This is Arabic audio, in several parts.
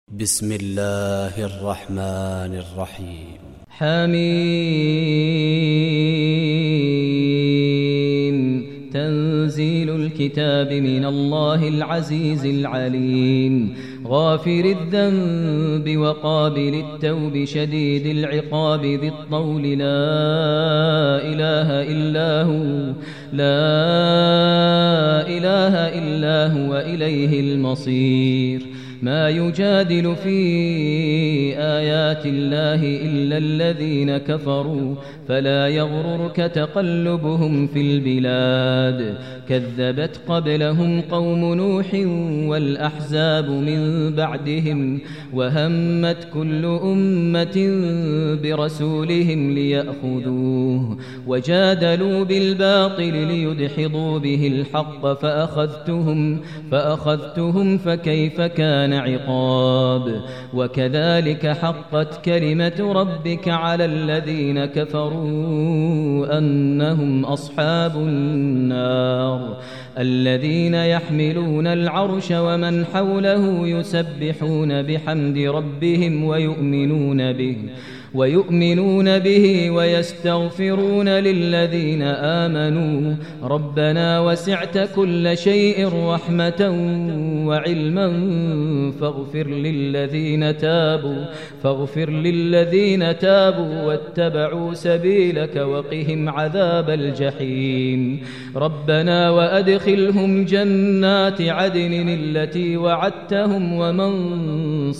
بسم الله الرحمن الرحيم. حميم. تنزيل الكتاب من الله العزيز العليم، غافر الذنب وقابل التوب شديد العقاب ذي الطول، لا إله إلا هو إليه المصير. ما يجادل في آيات الله إلا الذين كفروا، فلا يغررك تقلبهم في البلاد. كذبت قبلهم قوم نوح والأحزاب من بعدهم، وهمت كل أمة برسولهم ليأخذوه، وجادلوا بالباطل ليدحضوا به الحق، فأخذتهم فكيف كان عقاب. وكذلك حقت كلمة ربك على الذين كفروا أنهم أصحاب النار. الذين يحملون العرش ومن حوله يسبحون بحمد ربهم ويؤمنون به ويستغفرون للذين آمنوا ربنا وسعت كل شيء رحمة وعلما فاغفر للذين تابوا واتبعوا سبيلك وقهم عذاب الجحيم. ربنا وأدخلهم جنات عدن التي وعدتهم ومن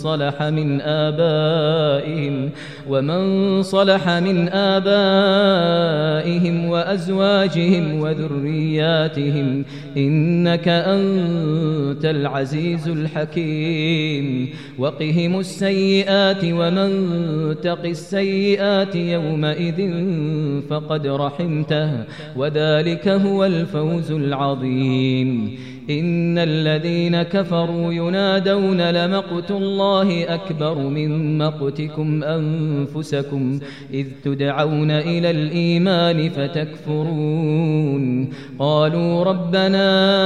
صلح من آبائهم وأزواجهم وذرياتهم إنك أنت العزيز الحكيم. وقهم السيئات ومن تق السيئات يومئذ فقد رحمته، وذلك هو الفوز العظيم. إن الذين كفروا ينادون لمقت الله أكبر من مقتكم أنفسكم إذ تدعون إلى الإيمان فتكفرون. قالوا ربنا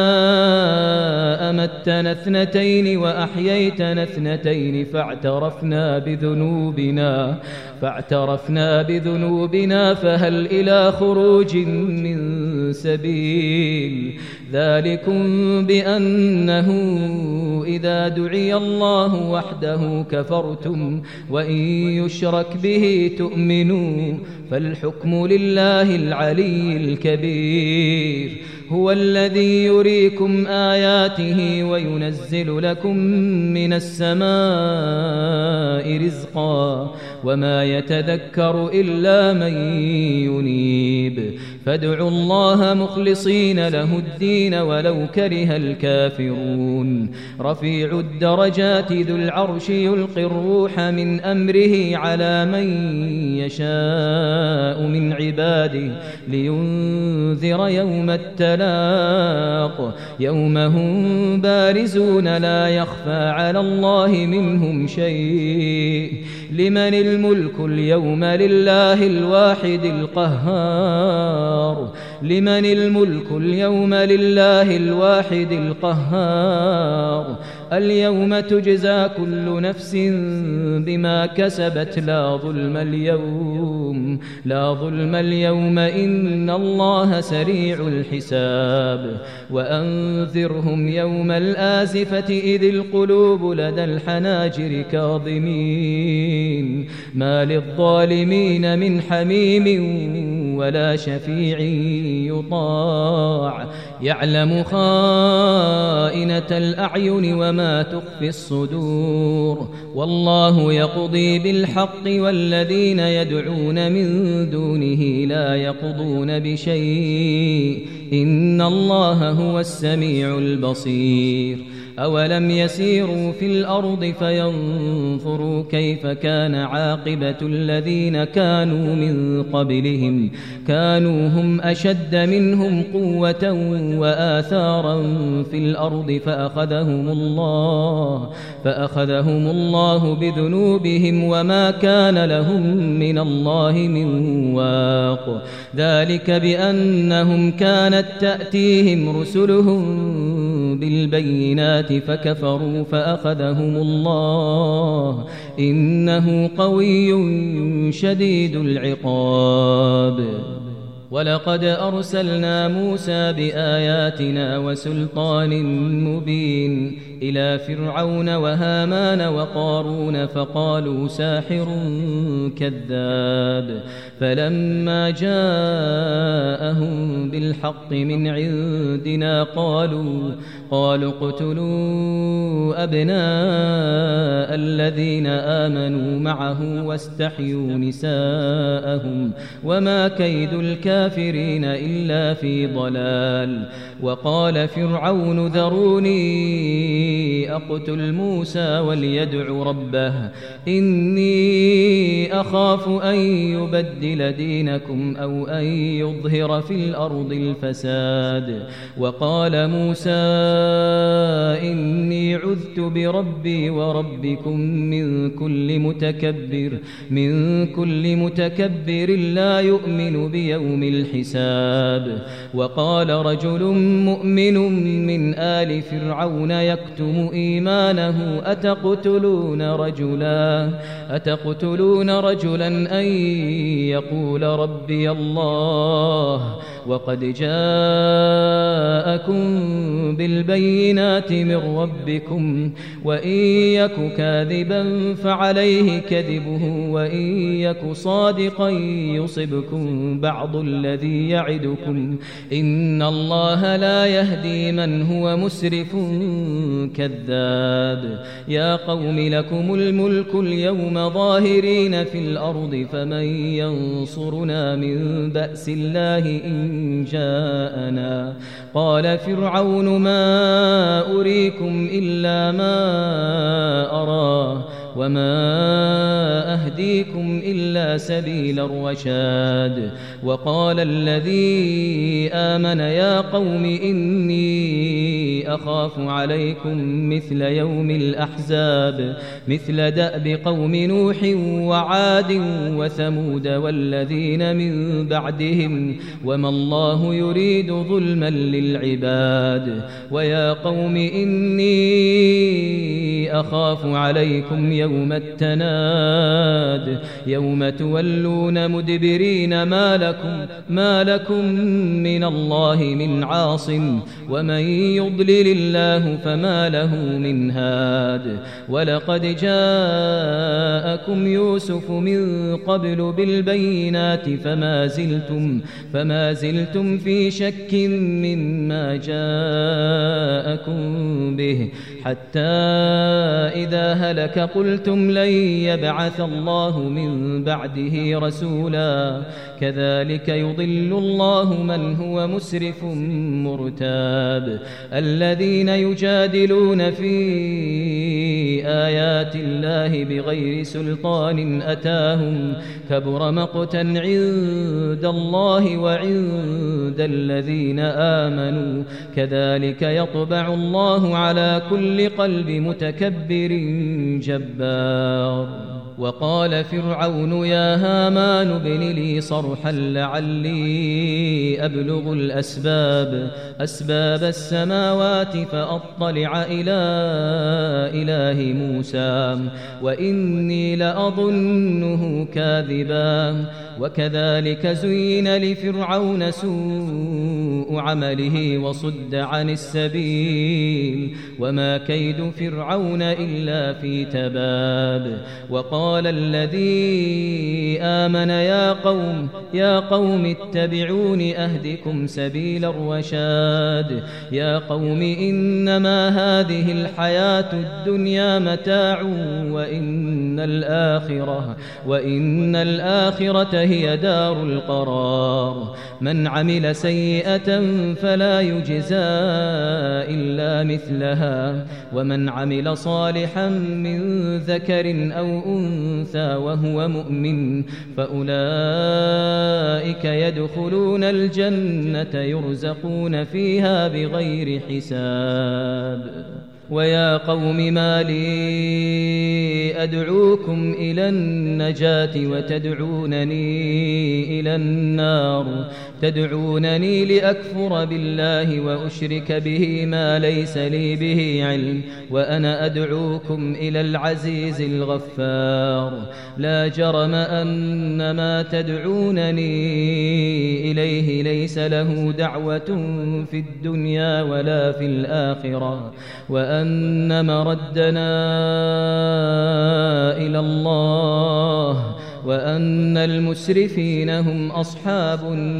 أمتنا اثنتين وأحييتنا اثنتين فاعترفنا بذنوبنا فهل إلى خروج من سبيل. ذلكم بأنه إذا دعي الله وحده كفرتم وإن يشرك به تؤمنوا، فالحكم لله العلي الكبير. هو الذي يريكم آياته وينزل لكم من السماء رزقا، وما يتذكر إلا من ينيب. فادعوا الله مخلصين له الدين ولو كره الكافرون. رفيع الدرجات ذو العرش يلقي الروح من أمره على من يشاء من عباده لينذر يوم التلاق، يوم هم بارزون لا يخفى على الله منهم شيء. لمن الملك اليوم لله الواحد القهار. لمن الملك اليوم لله الواحد القهار. اليوم تجزى كل نفس بما كسبت لا ظلم اليوم إن الله سريع الحساب. وأنذرهم يوم الآزفة إذ القلوب لدى الحناجر كاظمين ما للظالمين من حميم ولا شفيع يطاع. يعلم خائنة الأعين وما تخفي الصدور. والله يقضي بالحق والذين يدعون من دونه لا يقضون بشيء إن الله هو السميع البصير. أولم يسيروا في الأرض فينظروا كيف كان عاقبة الذين كانوا من قبلهم، كانوا هم أشد منهم قوة وآثارا في الأرض فأخذهم الله بذنوبهم وما كان لهم من الله من واق. ذلك بأنهم كانت تأتيهم رسلهم بالبينات فكفروا فأخذهم الله إنه قوي شديد العقاب. ولقد أرسلنا موسى بآياتنا وسلطان مبين إلى فرعون وهامان وقارون فقالوا ساحر كذاب. فلما جاءهم بالحق من عندنا قالوا اقتلوا أبناء الذين آمنوا معه واستحيوا نساءهم وما كيد الكافرين إلا في ضلال. وقال فرعون ذروني أقتل موسى وليدع ربه إني أخاف أن يبدل دينكم أو أن يظهر في الأرض الفساد. وقال موسى إني عذت بربي وربكم من كل متكبر لا يؤمن بيوم الحساب. وقال رجل مؤمن من آل فرعون يكتم إيمانه أتقتلون رجلا أن يقول ربي الله وقد جاءكم بالبينات من ربكم وإن يك كاذبا فعليه كذبه وإن يك صادقا يصبكم بعض الذي يعدكم إن الله لا يهدي من هو مسرف كذاب. يا قوم لكم الملك اليوم ظاهرين في الأرض فمن ينصرنا من بأس الله إن جاءنا. قال فرعون ما أريكم إلا ما أرى وما أهديكم إلا سبيل الرشاد. وقال الذي آمن يا قوم إني أخاف عليكم مثل يوم الأحزاب مثل دأب قوم نوح وعاد وثمود والذين من بعدهم وما الله يريد ظلما للعباد. ويا قوم إني أخاف عليكم يوم التناد يوم تولون مدبرين ما لكم من الله من عاصم ومن يضلل الله فما له من هاد. ولقد جاءكم يوسف من قبل بالبينات فما زلتم في شك مما جاءكم به حتى إذا هلك قلتم لن يبعث الله من بعده رسولا كذلك يضل الله من هو مسرف مرتاب. الذين يجادلون في آيات الله بغير سلطان أتاهم كبر مقتا عند الله وعند الذين آمنوا كذلك يطبع الله على كل قلب متكبر جبار. وقال فرعون يا هامان ابن لي صرحا لعلي أبلغ أسباب السماوات فأطلع إلى إله موسى وإني لأظنه كاذبا. وكذلك زين لفرعون سوء عمله وصد عن السبيل وما كيد فرعون إلا في تباب. وقال الذي آمن يا قوم اتبعون أهدكم سبيل الرشاد. يا قوم إنما هذه الحياة الدنيا متاع وإن الآخرة هي دار القرار. من عمل سيئة فلا يجزى إلا مثلها ومن عمل صالحا من ذكر أو أنثى وهو مؤمن فأولئك يدخلون الجنة يرزقون فيها بغير حساب. ويا قوم ما لي أدعوكم إلى النجاة وتدعونني إلى النار تدعونني لأكفر بالله وأشرك به ما ليس لي به علم وأنا أدعوكم إلى العزيز الغفار لا جرم أن ما تدعونني إليه ليس له دعوة في الدنيا ولا في الآخرة وأن مردنا إلى الله وأن المسرفين هم أصحاب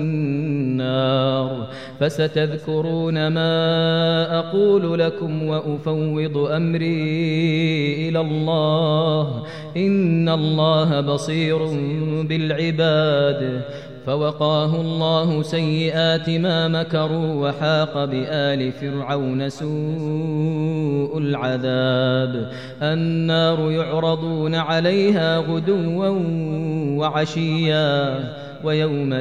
النار فستذكرون ما أقول لكم وأفوض أمري إلى الله إن الله بصير بالعباد فوقاه الله سيئات ما مكروا وحاق بآل فرعون سوء العذاب النار يعرضون عليها غدوا وعشيا ويوم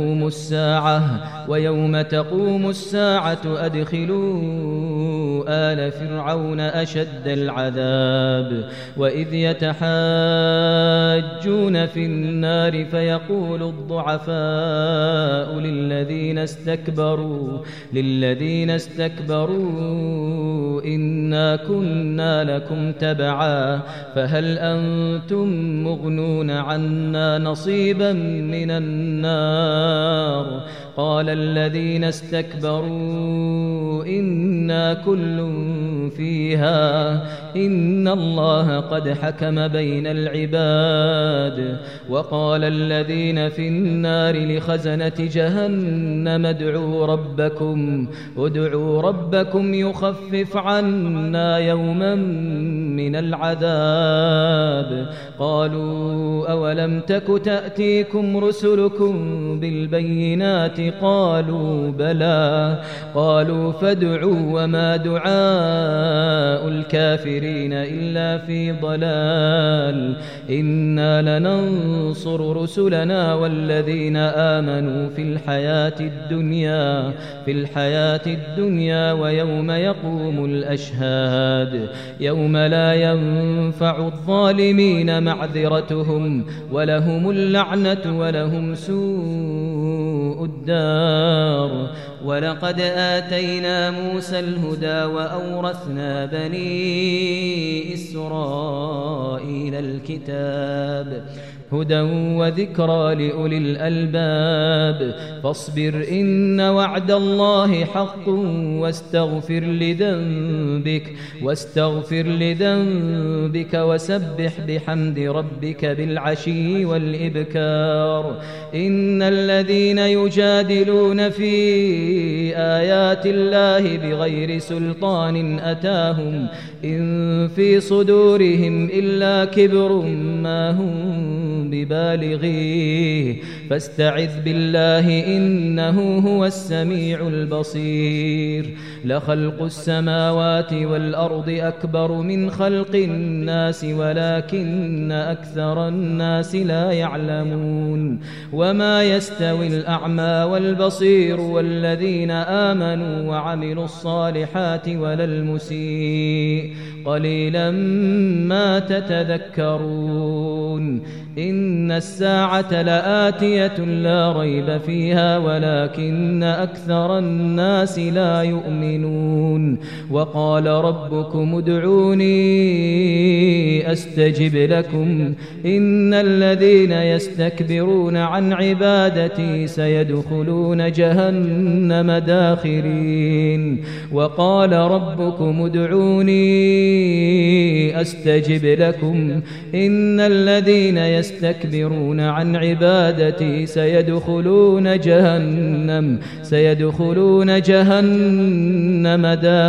تقوم الساعة أدخلوا آل فرعون أشد العذاب وإذ يتحاجون في النار فيقول الضعفاء للذين استكبروا إنا كنا لكم تبعا فهل أنتم مغنون عنا نصيبا من النار قال الذين استكبروا إنا كل فيها إن الله قد حكم بين العباد وقال الذين في النار لخزنة جهنم ادعوا ربكم يخفف عنا يوما من العذاب قالوا أولم تك تأتيكم رسلكم بالبينات قالوا بلى قالوا فادعوا وما دعاء الكافرين إلا في ضلال إنا لننصر رسلنا والذين آمنوا في الحياة الدنيا ويوم يقوم الأشهاد يوم لا ينفع الظالمين معذرتهم ولهم اللعنة ولهم سوء الدار ولقد آتينا موسى الهدى وأورثنا بني إسرائيل الكتاب هدى وذكرى لأولي الألباب فاصبر إن وعد الله حق واستغفر لذنبك وسبح بحمد ربك بالعشي والإبكار إن الذين يجادلون في آيات الله بغير سلطان أتاهم إن في صدورهم إلا كبر ما هم ببالغيه فاستعذ بالله إنه هو السميع البصير لخلق السماوات والأرض أكبر من خلق الناس ولكن أكثر الناس لا يعلمون وما يستوي الأعمى والبصير والذين آمنوا وعملوا الصالحات ولا المسيء قليلا ما تتذكرون إن الساعة لآتية لا ريب فيها ولكن أكثر الناس لا يؤمنون وقال ربكم ادعوني أستجب لكم إن الذين يستكبرون عن عبادتي سيدخلون جهنم داخرين وقال ربكم ادعوني أستجب لكم إن الذين يستكبرون عن عبادتي سيدخلون جهنم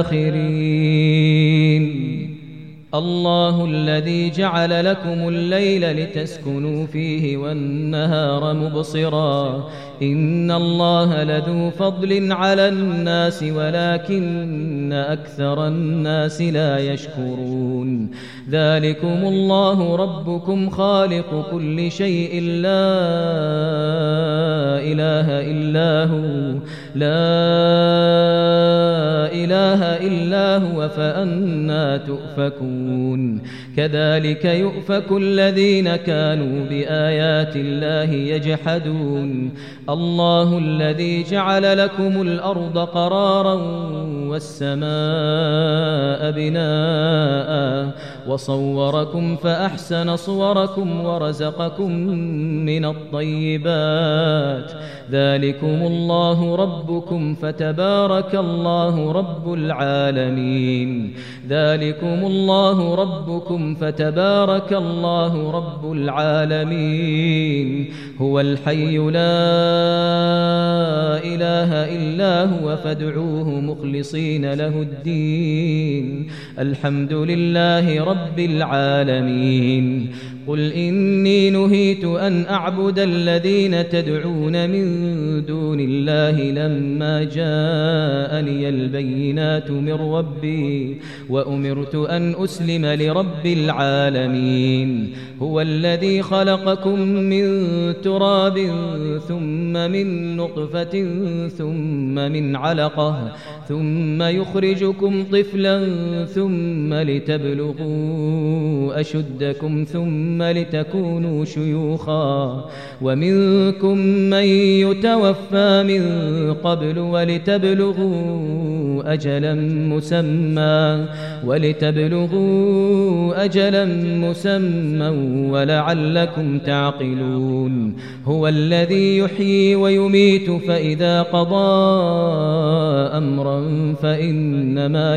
داخرين الله الذي جعل لكم الليل لتسكنوا فيه والنهار مبصرا إن الله لذو فضل على الناس ولكن أكثر الناس لا يشكرون ذلكم الله ربكم خالق كل شيء لا إله إلا هو فأنى تؤفكون كذلك يؤفك الذين كانوا بآيات الله يجحدون الله الذي جعل لكم الأرض قرارا والسماء بناء وصوركم فأحسن صوركم ورزقكم من الطيبات ذلكم الله ربكم فتبارك الله رب العالمين ذلكم الله ربكم فتبارك الله رب العالمين هو الحي لا إله إلا هو فادعوه مخلصين له الدين الحمد لله رب العالمين قل إني نهيت أن أعبد الذين تدعون من دون الله لما جاءني البينات من ربي وأمرت أن أسلم لرب العالمين هو الذي خلقكم من تراب ثم من نطفة ثم من علقة ثم يخرجكم طفلا ثم لتبلغوا أشدكم ثم لتكونوا شيوخا ومنكم من يتوفى من قبل ولتبلغوا أجلا مسمى ولعلكم تعقلون هو الذي يحيي ويميت فإذا قضى أمرا فإنما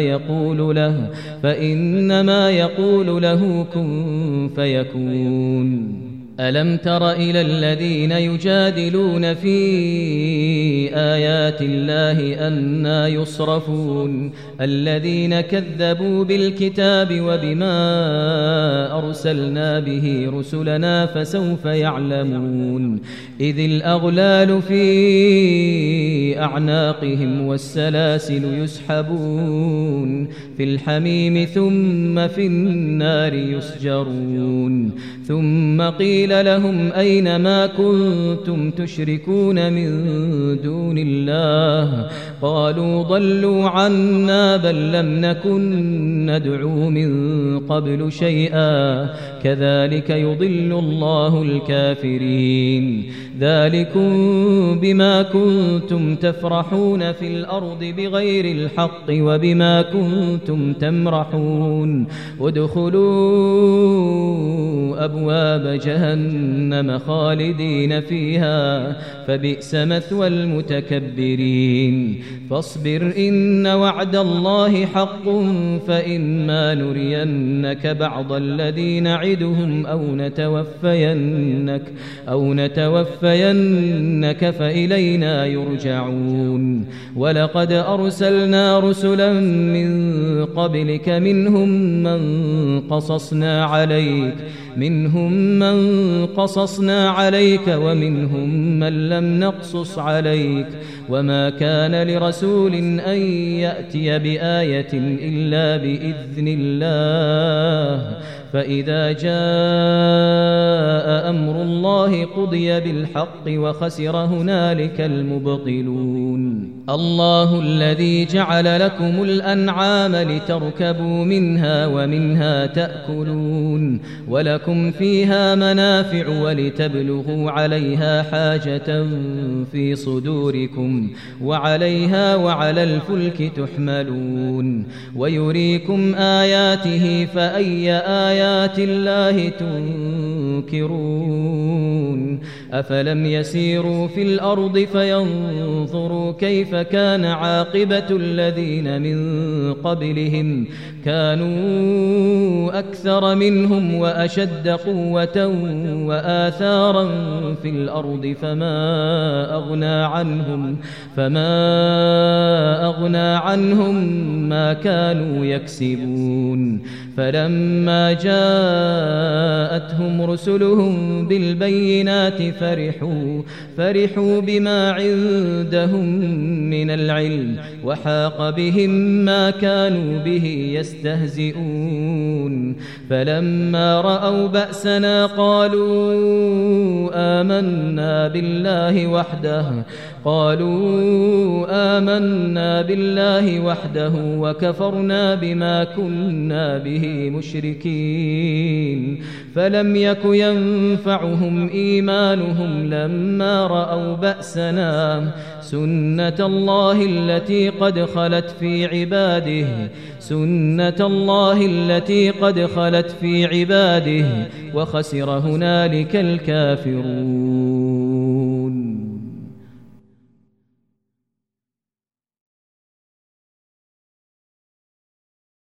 يقول له كن فيكون ألم تر إلى الذين يجادلون في آيات الله أنى يصرفون الذين كذبوا بالكتاب وبما أرسلنا به رسلنا فسوف يعلمون إذ الأغلال في أعناقهم والسلاسل يسحبون في الحميم ثم في النار يسجرون ثم قيل لهم أين ما كنتم تشركون من دون الله قالوا ضلوا عنا بل لم نكن ندعو من قبل شيئا كذلك يضل الله الكافرين ذلكم بما كنتم تفرحون في الأرض بغير الحق وبما كنتم تمرحون ادخلوا أبواب جهنم خالدين فيها فبئس مثوى المتكبرين فاصبر إن وعد الله حق فإما نرينك بعض الذي نعدهم أو نتوفينك فإلينا يرجعون ولقد أرسلنا رسلا من قبلك منهم من قصصنا عليك ومنهم من لم نقصص عليك وما كان لرسول أن يأتي بآية إلا بإذن الله فإذا جاء أمر الله قضي بالحق وخسر هنالك المبطلون الله الذي جعل لكم الأنعام لتركبوا منها ومنها تأكلون ولكم فيها منافع ولتبلغوا عليها حاجة في صدوركم وعليها وعلى الفلك تحملون ويريكم آياته فأي آيات الله تنكرون أفلم يسيروا في الأرض فينظروا كيف كان عاقبة الذين من قبلهم كانوا أكثر منهم وأشد قوة وآثارا في الأرض فما أغنى عنهم ما كانوا يكسبون فلما جاءتهم رسلهم بالبينات فرحوا بما عندهم من العلم وحاق بهم ما كانوا به يستهزئون فلما رأوا بأسنا قالوا آمنا بالله وحده وكفرنا بما كنا به مشركين فلم يك ينفعهم إيمانهم لما رأوا بأسنا سنة الله التي قد خلت في عباده وخسر هنالك الكافرون.